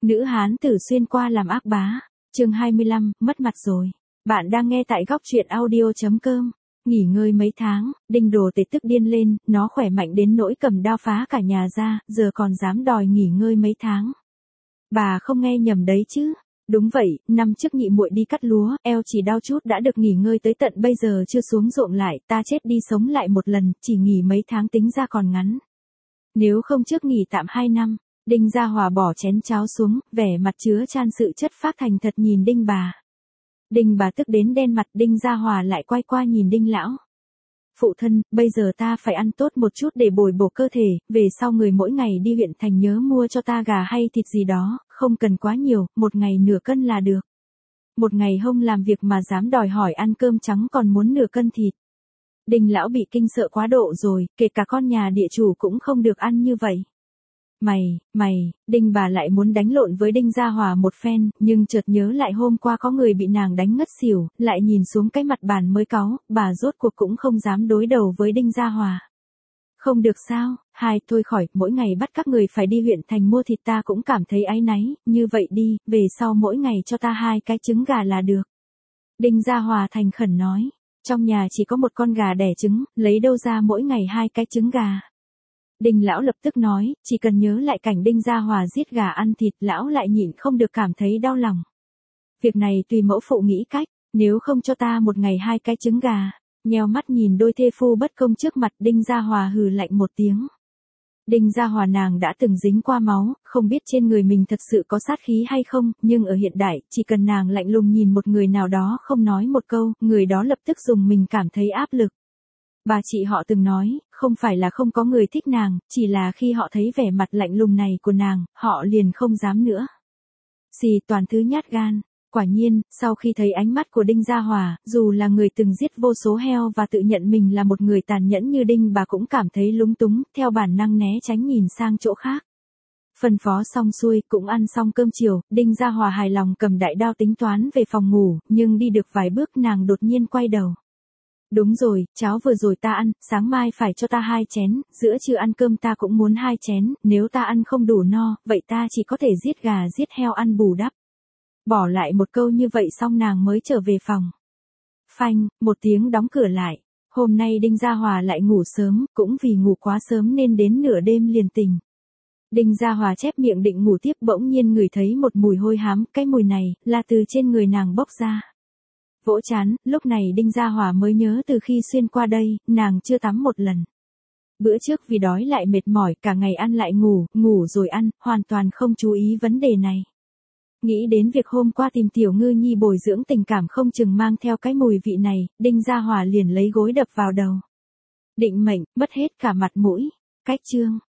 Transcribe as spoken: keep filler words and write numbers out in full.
Nữ hán tử xuyên qua làm ác bá. Chương hai mươi lăm, mất mặt rồi. Bạn đang nghe tại góc truyện audio chấm com. Nghỉ ngơi mấy tháng, Đinh Đồ Tể tức điên lên, nó khỏe mạnh đến nỗi cầm đao phá cả nhà ra, giờ còn dám đòi nghỉ ngơi mấy tháng. Bà không nghe nhầm đấy chứ? Đúng vậy, năm trước nhị muội đi cắt lúa, eo chỉ đau chút đã được nghỉ ngơi tới tận bây giờ chưa xuống ruộng lại, ta chết đi sống lại một lần, chỉ nghỉ mấy tháng tính ra còn ngắn. Nếu không trước nghỉ tạm hai năm. Đinh Gia Hòa bỏ chén cháo xuống, vẻ mặt chứa chan sự chất phác thành thật nhìn Đinh bà. Đinh bà tức đến đen mặt, Đinh Gia Hòa lại quay qua nhìn Đinh lão. Phụ thân, bây giờ ta phải ăn tốt một chút để bồi bổ cơ thể, về sau người mỗi ngày đi huyện thành nhớ mua cho ta gà hay thịt gì đó, không cần quá nhiều, một ngày nửa cân là được. Một ngày hông làm việc mà dám đòi hỏi ăn cơm trắng còn muốn nửa cân thịt. Đinh lão bị kinh sợ quá độ rồi, kể cả con nhà địa chủ cũng không được ăn như vậy. Mày, mày, Đinh bà lại muốn đánh lộn với Đinh Gia Hòa một phen, nhưng chợt nhớ lại hôm qua có người bị nàng đánh ngất xỉu, lại nhìn xuống cái mặt bàn mới cáu, bà rốt cuộc cũng không dám đối đầu với Đinh Gia Hòa. Không được sao, hai thôi khỏi, mỗi ngày bắt các người phải đi huyện thành mua thịt ta cũng cảm thấy áy náy, như vậy đi, về sau mỗi ngày cho ta hai cái trứng gà là được. Đinh Gia Hòa thành khẩn nói, trong nhà chỉ có một con gà đẻ trứng, lấy đâu ra mỗi ngày hai cái trứng gà. Đinh lão lập tức nói, chỉ cần nhớ lại cảnh Đinh Gia Hòa giết gà ăn thịt, lão lại nhịn không được cảm thấy đau lòng. Việc này tùy mẫu phụ nghĩ cách, nếu không cho ta một ngày hai cái trứng gà. Nheo mắt nhìn đôi thê phu bất công trước mặt, Đinh Gia Hòa hừ lạnh một tiếng. Đinh Gia Hòa nàng đã từng dính qua máu, không biết trên người mình thật sự có sát khí hay không, nhưng ở hiện đại, chỉ cần nàng lạnh lùng nhìn một người nào đó không nói một câu, người đó lập tức dùng mình cảm thấy áp lực. Bà chị họ từng nói, không phải là không có người thích nàng, chỉ là khi họ thấy vẻ mặt lạnh lùng này của nàng, họ liền không dám nữa. Xì toàn thứ nhát gan. Quả nhiên, sau khi thấy ánh mắt của Đinh Gia Hòa, dù là người từng giết vô số heo và tự nhận mình là một người tàn nhẫn như Đinh bà cũng cảm thấy lúng túng, theo bản năng né tránh nhìn sang chỗ khác. Phân phó xong xuôi, cũng ăn xong cơm chiều, Đinh Gia Hòa hài lòng cầm đại đao tính toán về phòng ngủ, nhưng đi được vài bước nàng đột nhiên quay đầu. Đúng rồi, cháo vừa rồi ta ăn, sáng mai phải cho ta hai chén, giữa trưa ăn cơm ta cũng muốn hai chén, nếu ta ăn không đủ no, vậy ta chỉ có thể giết gà giết heo ăn bù đắp. Bỏ lại một câu như vậy xong nàng mới trở về phòng. Phanh, một tiếng đóng cửa lại. Hôm nay Đinh Gia Hòa lại ngủ sớm, cũng vì ngủ quá sớm nên đến nửa đêm liền tỉnh. Đinh Gia Hòa chép miệng định ngủ tiếp bỗng nhiên ngửi thấy một mùi hôi hám, cái mùi này, là từ trên người nàng bốc ra. Vỗ chán, lúc này Đinh Gia Hòa mới nhớ từ khi xuyên qua đây, nàng chưa tắm một lần. Bữa trước vì đói lại mệt mỏi, cả ngày ăn lại ngủ, ngủ rồi ăn, hoàn toàn không chú ý vấn đề này. Nghĩ đến việc hôm qua tìm Tiểu Ngư Nhi bồi dưỡng tình cảm không chừng mang theo cái mùi vị này, Đinh Gia Hòa liền lấy gối đập vào đầu. Định mệnh, mất hết cả mặt mũi. Cách chương.